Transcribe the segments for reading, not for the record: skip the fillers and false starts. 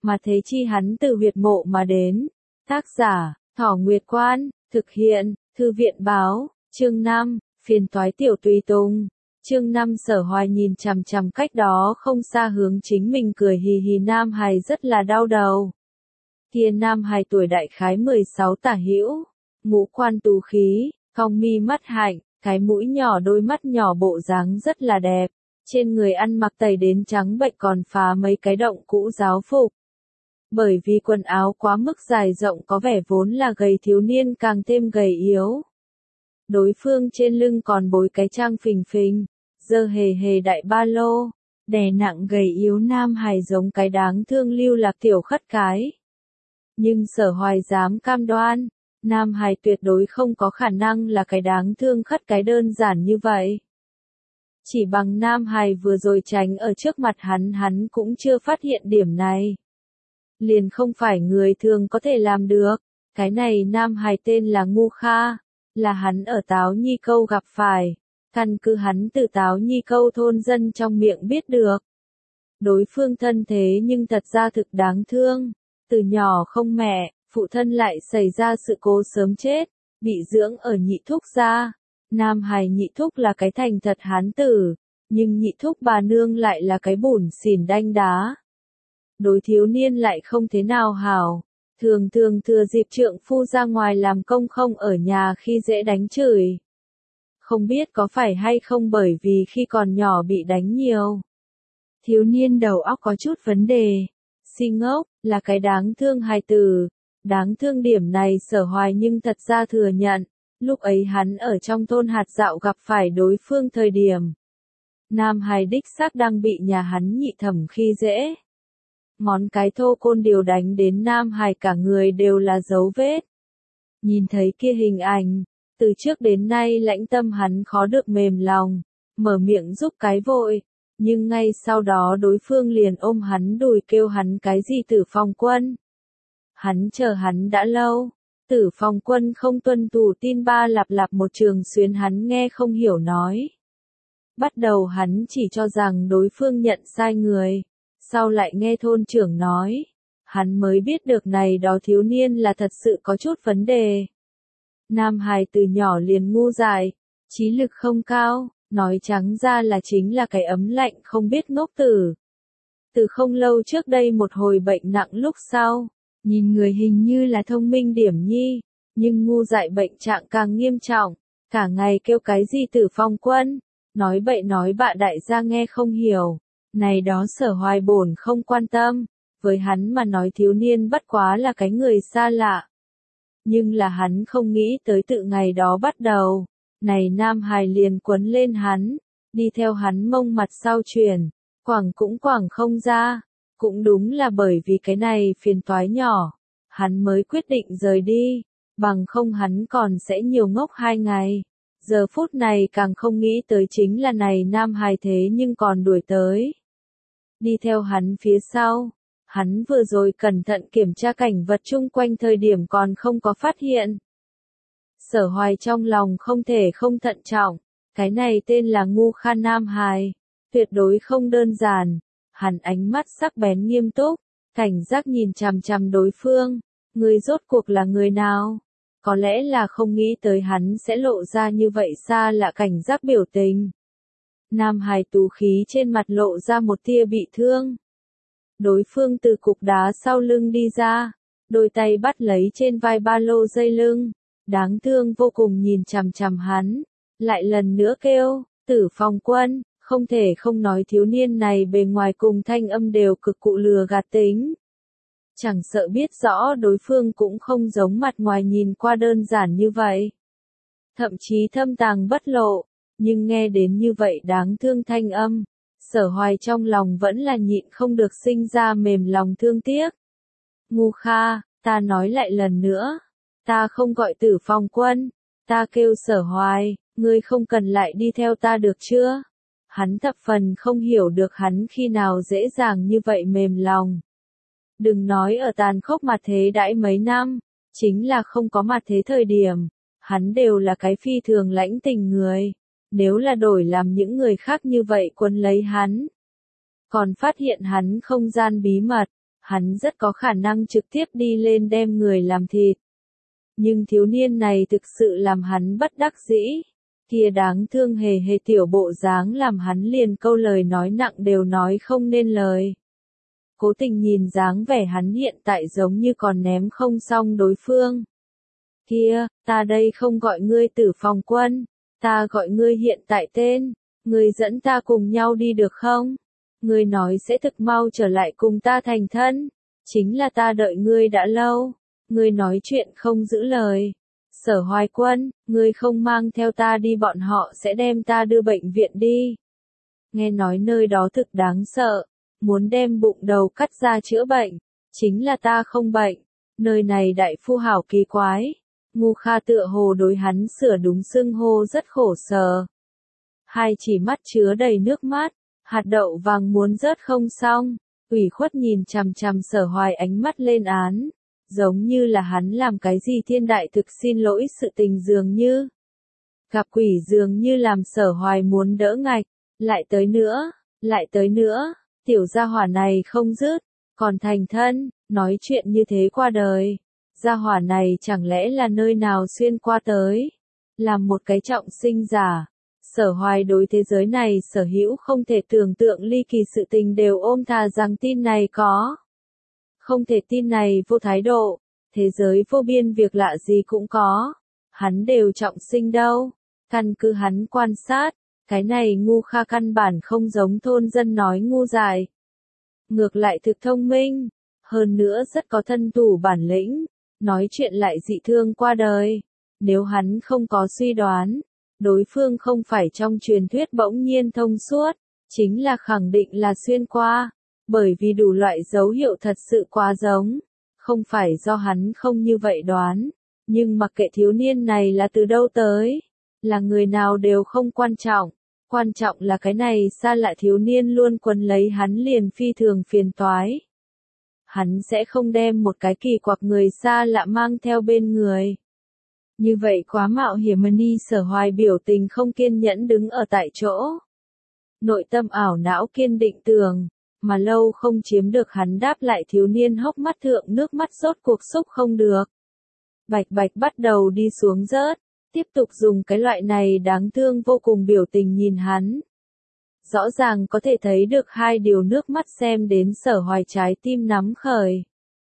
mà thế chi hắn từ huyệt mộ mà đến. Tác giả, Thỏ Nguyệt Quan, thực hiện, Thư viện báo, chương 5, phiền toái tiểu tùy tùng. Chương 5 Sở Hoài nhìn chằm chằm cách đó không xa hướng chính mình cười hì hì nam hài rất là đau đầu. Kia nam hài tuổi đại khái 16 tả hữu, ngũ quan tú khí, cong mi mắt hạnh, cái mũi nhỏ đôi mắt nhỏ bộ dáng rất là đẹp, trên người ăn mặc tẩy đến trắng bệch còn phá mấy cái động cũ giáo phục. Bởi vì quần áo quá mức dài rộng có vẻ vốn là gầy thiếu niên càng thêm gầy yếu. Đối phương trên lưng còn bối cái trang phình phình, giơ hề hề đại ba lô, đè nặng gầy yếu nam hài giống cái đáng thương lưu lạc tiểu khất cái. Nhưng Sở Hoài dám cam đoan, nam hài tuyệt đối không có khả năng là cái đáng thương khất cái đơn giản như vậy. Chỉ bằng nam hài vừa rồi tránh ở trước mặt hắn cũng chưa phát hiện điểm này. Liền không phải người thường có thể làm được, cái này nam hài tên là Ngu Kha, là hắn ở Táo Nhi Câu gặp phải, căn cứ hắn từ Táo Nhi Câu thôn dân trong miệng biết được. Đối phương thân thế nhưng thật ra thực đáng thương, từ nhỏ không mẹ, phụ thân lại xảy ra sự cố sớm chết, bị dưỡng ở nhị thúc gia. Nam hài nhị thúc là cái thành thật hán tử, nhưng nhị thúc bà nương lại là cái bủn xỉn đanh đá. Đối thiếu niên lại không thế nào hảo, thường thừa dịp trượng phu ra ngoài làm công không ở nhà khi dễ đánh chửi. Không biết có phải hay không bởi vì khi còn nhỏ bị đánh nhiều. Thiếu niên đầu óc có chút vấn đề, si ngốc, là cái đáng thương hài tử. Đáng thương điểm này Sở Hoài nhưng thật ra thừa nhận, lúc ấy hắn ở trong thôn hạt dạo gặp phải đối phương thời điểm. Nam hài đích xác đang bị nhà hắn nhị thẩm khi dễ. Ngón cái thô côn điều đánh đến nam hài cả người đều là dấu vết. Nhìn thấy kia hình ảnh, từ trước đến nay lãnh tâm hắn khó được mềm lòng, mở miệng giúp cái vội, nhưng ngay sau đó đối phương liền ôm hắn đùi kêu hắn cái gì Tử Phong Quân. Hắn chờ hắn đã lâu, Tử Phong Quân không tuân thủ tin ba lặp lặp một trường xuyến hắn nghe không hiểu nói. Bắt đầu hắn chỉ cho rằng đối phương nhận sai người. Sau lại nghe thôn trưởng nói, hắn mới biết được này đó thiếu niên là thật sự có chút vấn đề. Nam hài từ nhỏ liền ngu dại, trí lực không cao, nói trắng ra là chính là cái ấm lạnh không biết ngốc tử. Từ không lâu trước đây một hồi bệnh nặng lúc sau, nhìn người hình như là thông minh điểm nhi, nhưng ngu dại bệnh trạng càng nghiêm trọng, cả ngày kêu cái gì Tử Phong Quân, nói bậy nói bạ đại gia nghe không hiểu. Này đó Sở Hoài bổn không quan tâm, với hắn mà nói thiếu niên bất quá là cái người xa lạ. Nhưng là hắn không nghĩ tới tự ngày đó bắt đầu, này nam hài liền quấn lên hắn, đi theo hắn mông mặt sau chuyển, quẳng cũng quẳng không ra, cũng đúng là bởi vì cái này phiền toái nhỏ, hắn mới quyết định rời đi, bằng không hắn còn sẽ nhiều ngốc 2 ngày. Giờ phút này càng không nghĩ tới chính là này nam hài thế nhưng còn đuổi tới. Đi theo hắn phía sau, hắn vừa rồi cẩn thận kiểm tra cảnh vật chung quanh thời điểm còn không có phát hiện. Sở Hoài trong lòng không thể không thận trọng, cái này tên là Ngu Kha nam hài, tuyệt đối không đơn giản, hắn ánh mắt sắc bén nghiêm túc, cảnh giác nhìn chằm chằm đối phương, người rốt cuộc là người nào? Có lẽ là không nghĩ tới hắn sẽ lộ ra như vậy xa lạ cảnh giác biểu tình. Nam hài tú khí trên mặt lộ ra một tia bị thương. Đối phương từ cục đá sau lưng đi ra, đôi tay bắt lấy trên vai ba lô dây lưng, đáng thương vô cùng nhìn chằm chằm hắn, lại lần nữa kêu, Tử Phong Quân, không thể không nói thiếu niên này bề ngoài cùng thanh âm đều cực cụ lừa gạt tính. Chẳng sợ biết rõ đối phương cũng không giống mặt ngoài nhìn qua đơn giản như vậy. Thậm chí thâm tàng bất lộ. Nhưng nghe đến như vậy đáng thương thanh âm, Sở Hoài trong lòng vẫn là nhịn không được sinh ra mềm lòng thương tiếc. Ngu Kha, ta nói lại lần nữa, ta không gọi Tử Phong Quân, ta kêu Sở Hoài, ngươi không cần lại đi theo ta được chưa? Hắn thập phần không hiểu được hắn khi nào dễ dàng như vậy mềm lòng. Đừng nói ở tàn khốc mặt thế đãi mấy năm, chính là không có mặt thế thời điểm, hắn đều là cái phi thường lãnh tình người. Nếu là đổi làm những người khác như vậy quấn lấy hắn, còn phát hiện hắn không gian bí mật, hắn rất có khả năng trực tiếp đi lên đem người làm thịt. Nhưng thiếu niên này thực sự làm hắn bất đắc dĩ, kia đáng thương hề hề tiểu bộ dáng làm hắn liền câu lời nói nặng đều nói không nên lời. Cố Tình nhìn dáng vẻ hắn hiện tại giống như còn ném không xong đối phương. Kia, ta đây không gọi ngươi Tử Phong Quân, ta gọi ngươi hiện tại tên, ngươi dẫn ta cùng nhau đi được không? Ngươi nói sẽ thực mau trở lại cùng ta thành thân, chính là ta đợi ngươi đã lâu, ngươi nói chuyện không giữ lời. Sở Hoài Quân, ngươi không mang theo ta đi bọn họ sẽ đem ta đưa bệnh viện đi. Nghe nói nơi đó thực đáng sợ, muốn đem bụng đầu cắt ra chữa bệnh, chính là ta không bệnh, nơi này đại phu hảo kỳ quái. Ngu Kha tựa hồ đối hắn sửa đúng xưng hô rất khổ sở. Hai chỉ mắt chứa đầy nước mắt, hạt đậu vàng muốn rớt không xong, ủy khuất nhìn chằm chằm Sở Hoài ánh mắt lên án, giống như là hắn làm cái gì thiên đại thực xin lỗi sự tình dường như. Gặp quỷ dường như làm Sở Hoài muốn đỡ ngạch, lại tới nữa, tiểu gia hỏa này không dứt, còn thành thân, nói chuyện như thế qua đời. Gia hỏa này chẳng lẽ là nơi nào xuyên qua tới, làm một cái trọng sinh giả. Sở Hoài đối thế giới này sở hữu không thể tưởng tượng ly kỳ sự tình đều ôm thà rằng tin này có. Không thể tin này vô thái độ, thế giới vô biên việc lạ gì cũng có, hắn đều trọng sinh đâu. Căn cứ hắn quan sát, cái này Ngu Kha căn bản không giống thôn dân nói ngu dại. Ngược lại thực thông minh, hơn nữa rất có thân thủ bản lĩnh, nói chuyện lại dị thương qua đời. Nếu hắn không có suy đoán, đối phương không phải trong truyền thuyết bỗng nhiên thông suốt, chính là khẳng định là xuyên qua, bởi vì đủ loại dấu hiệu thật sự quá giống, không phải do hắn không như vậy đoán, nhưng mặc kệ thiếu niên này là từ đâu tới, là người nào đều không quan trọng là cái này xa lạ thiếu niên luôn quấn lấy hắn liền phi thường phiền toái. Hắn sẽ không đem một cái kỳ quặc người xa lạ mang theo bên người. Như vậy quá mạo hiểm. Sở Hoài biểu tình không kiên nhẫn đứng ở tại chỗ. Nội tâm ảo não kiên định tường, mà lâu không chiếm được hắn đáp lại thiếu niên hốc mắt thượng nước mắt rốt cuộc xúc không được. Bạch bạch bắt đầu đi xuống rớt, tiếp tục dùng cái loại này đáng thương vô cùng biểu tình nhìn hắn. Rõ ràng có thể thấy được hai điều nước mắt xem đến Sở Hoài trái tim nắm khởi.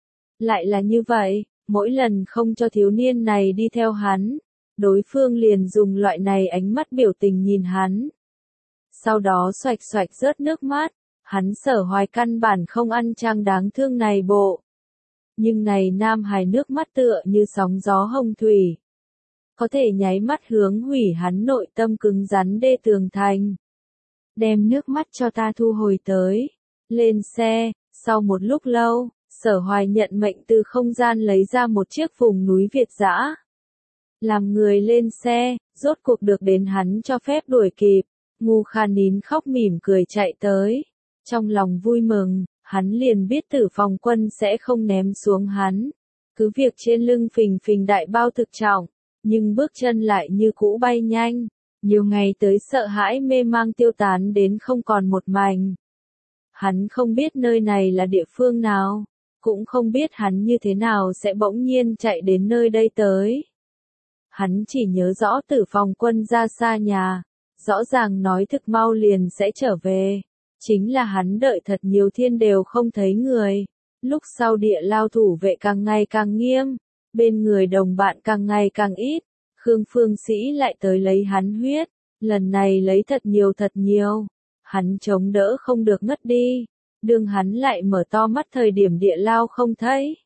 Lại là như vậy, mỗi lần không cho thiếu niên này đi theo hắn, đối phương liền dùng loại này ánh mắt biểu tình nhìn hắn. Sau đó xoạch xoạch rớt nước mắt, hắn Sở Hoài căn bản không ăn trang đáng thương này bộ. Nhưng này nam hài nước mắt tựa như sóng gió hồng thủy. Có thể nháy mắt hướng hủy hắn nội tâm cứng rắn đê tường thành. Đem nước mắt cho ta thu hồi tới. Lên xe, sau một lúc lâu, Sở Hoài nhận mệnh từ không gian lấy ra một chiếc vùng núi Việt dã. Làm người lên xe, rốt cuộc được đến hắn cho phép đuổi kịp. Ngu Kha nín khóc mỉm cười chạy tới. Trong lòng vui mừng, hắn liền biết Tử Phong Quân sẽ không ném xuống hắn. Cứ việc trên lưng phình phình đại bao thực trọng, nhưng bước chân lại như cũ bay nhanh. Nhiều ngày tới sợ hãi mê mang tiêu tán đến không còn một mảnh. Hắn không biết nơi này là địa phương nào, cũng không biết hắn như thế nào sẽ bỗng nhiên chạy đến nơi đây tới. Hắn chỉ nhớ rõ Tử Phong Quân ra xa nhà, rõ ràng nói thực mau liền sẽ trở về. Chính là hắn đợi thật nhiều thiên đều không thấy người. Lúc sau địa lao thủ vệ càng ngày càng nghiêm, bên người đồng bạn càng ngày càng ít. Khương Phương Sĩ lại tới lấy hắn huyết, lần này lấy thật nhiều. Hắn chống đỡ không được ngất đi, đương hắn lại mở to mắt thời điểm địa lao không thấy.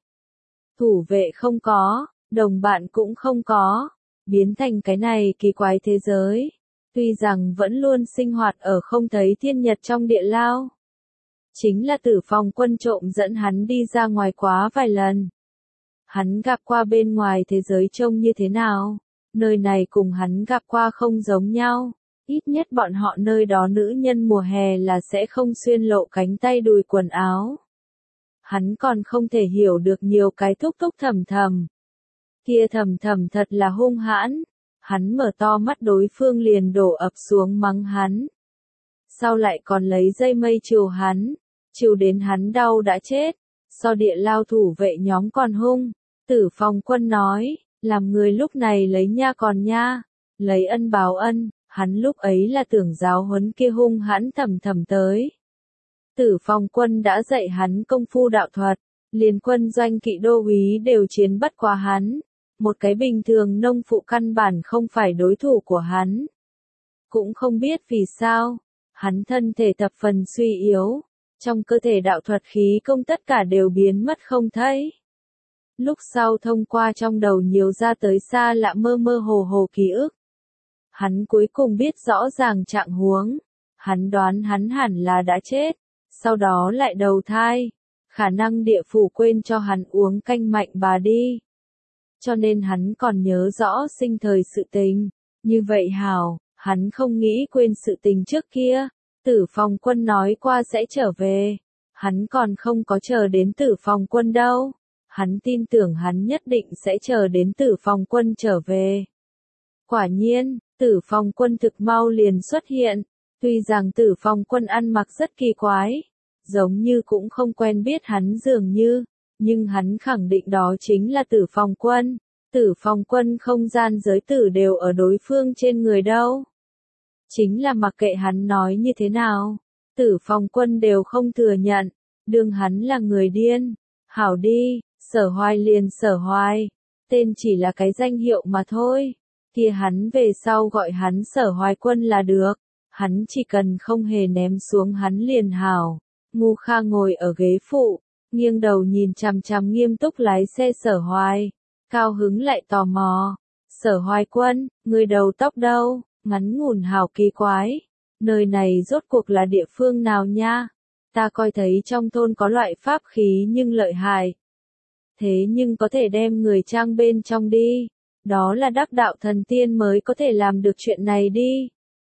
Thủ vệ không có, đồng bạn cũng không có, biến thành cái này kỳ quái thế giới. Tuy rằng vẫn luôn sinh hoạt ở không thấy thiên nhật trong địa lao. Chính là Tử Phong Quân trộm dẫn hắn đi ra ngoài quá vài lần. Hắn gặp qua bên ngoài thế giới trông như thế nào? Nơi này cùng hắn gặp qua không giống nhau. Ít nhất bọn họ nơi đó nữ nhân mùa hè là sẽ không xuyên lộ cánh tay đùi quần áo. Hắn còn không thể hiểu được nhiều cái thúc thầm thầm. Kia thầm thầm thật là hung hãn. Hắn mở to mắt đối phương liền đổ ập xuống mắng hắn. Sau lại còn lấy dây mây chiều hắn, chiều đến hắn đau đã chết. so địa lao thủ vệ nhóm còn hung. Tử Phong Quân nói, làm người lúc này lấy nha còn nha, lấy ân báo ân, hắn lúc ấy là tưởng giáo huấn kia hung hãn thầm thầm tới. Tử Phong Quân đã dạy hắn công phu đạo thuật, liền quân doanh kỵ đô úy đều chiến bất qua hắn, một cái bình thường nông phụ căn bản không phải đối thủ của hắn. Cũng không biết vì sao, hắn thân thể thập phần suy yếu, trong cơ thể đạo thuật khí công tất cả đều biến mất không thấy. Lúc sau thông qua trong đầu nhiều ra tới xa lạ mơ mơ hồ hồ ký ức. Hắn cuối cùng biết rõ ràng trạng huống, hắn đoán hắn hẳn là đã chết, sau đó lại đầu thai, khả năng địa phủ quên cho hắn uống canh mạnh bà đi. Cho nên hắn còn nhớ rõ sinh thời sự tình, như vậy hảo, hắn không nghĩ quên sự tình trước kia. Tử Phong Quân nói qua sẽ trở về, hắn còn không có chờ đến Tử Phong Quân đâu, hắn tin tưởng hắn nhất định sẽ chờ đến Tử Phong Quân trở về. Quả nhiên, Tử Phong Quân thực mau liền xuất hiện, tuy rằng Tử Phong Quân ăn mặc rất kỳ quái, giống như cũng không quen biết hắn dường như, nhưng hắn khẳng định đó chính là Tử Phong Quân. Tử Phong Quân không gian giới tử đều ở đối phương trên người đâu. Chính là mặc kệ hắn nói như thế nào, Tử Phong Quân đều không thừa nhận, đương hắn là người điên. Hảo đi, Sở Hoài liền Sở Hoài, tên chỉ là cái danh hiệu mà thôi, kia hắn về sau gọi hắn Sở Hoài Quân là được, hắn chỉ cần không hề ném xuống hắn liền hảo. Ngu Kha ngồi ở ghế phụ, nghiêng đầu nhìn chằm chằm nghiêm túc lái xe Sở Hoài, cao hứng lại tò mò. Sở Hoài Quân, người đầu tóc đâu? Ngắn ngủn hào kỳ quái, nơi này rốt cuộc là địa phương nào nha? Ta coi thấy trong thôn có loại pháp khí nhưng lợi hại. Thế nhưng có thể đem người trang bên trong đi, đó là đắc đạo thần tiên mới có thể làm được chuyện này đi.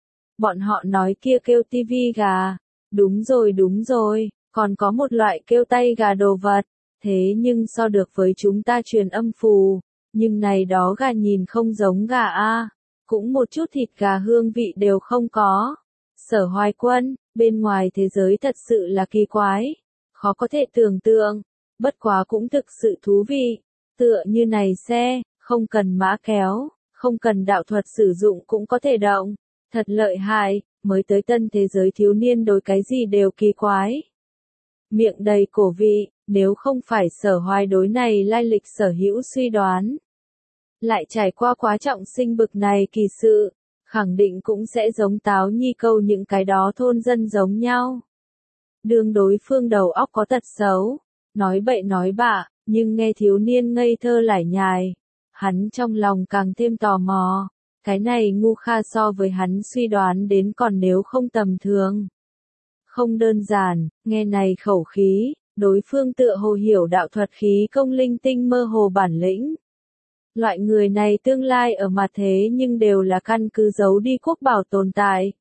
Bọn họ nói kia kêu tivi gà, đúng rồi, còn có một loại kêu tay gà đồ vật, thế nhưng so được với chúng ta truyền âm phù, nhưng này đó gà nhìn không giống gà a. Cũng một chút thịt gà hương vị đều không có. Sở Hoài Quân, bên ngoài thế giới thật sự là kỳ quái, khó có thể tưởng tượng, bất quá cũng thực sự thú vị, tựa như này xe, không cần mã kéo, không cần đạo thuật sử dụng cũng có thể động, thật lợi hại, mới tới tân thế giới thiếu niên đối cái gì đều kỳ quái. Miệng đầy cổ vị, nếu không phải Sở Hoài đối này lai lịch sở hữu suy đoán, lại trải qua quá trọng sinh bực này kỳ sự, khẳng định cũng sẽ giống Táo Nhi câu những cái đó thôn dân giống nhau. Đương đối phương đầu óc có tật xấu, nói bậy nói bạ, nhưng nghe thiếu niên ngây thơ lải nhải, hắn trong lòng càng thêm tò mò, cái này Ngu Kha so với hắn suy đoán đến còn nếu không tầm thường. Không đơn giản, nghe này khẩu khí, đối phương tựa hồ hiểu đạo thuật khí công linh tinh mơ hồ bản lĩnh. Loại người này tương lai ở mặt thế nhưng đều là căn cứ giấu đi quốc bảo tồn tại.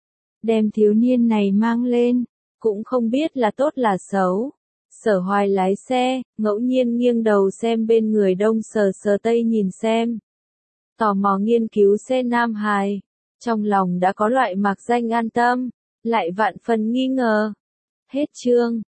Đem thiếu niên này mang lên, cũng không biết là tốt là xấu. Sở Hoài lái xe, ngẫu nhiên nghiêng đầu xem bên người đông sờ sờ tây nhìn xem. Tò mò nghiên cứu xe Nam Hài, trong lòng đã có loại mạc danh an tâm, lại vạn phần nghi ngờ. Hết chương.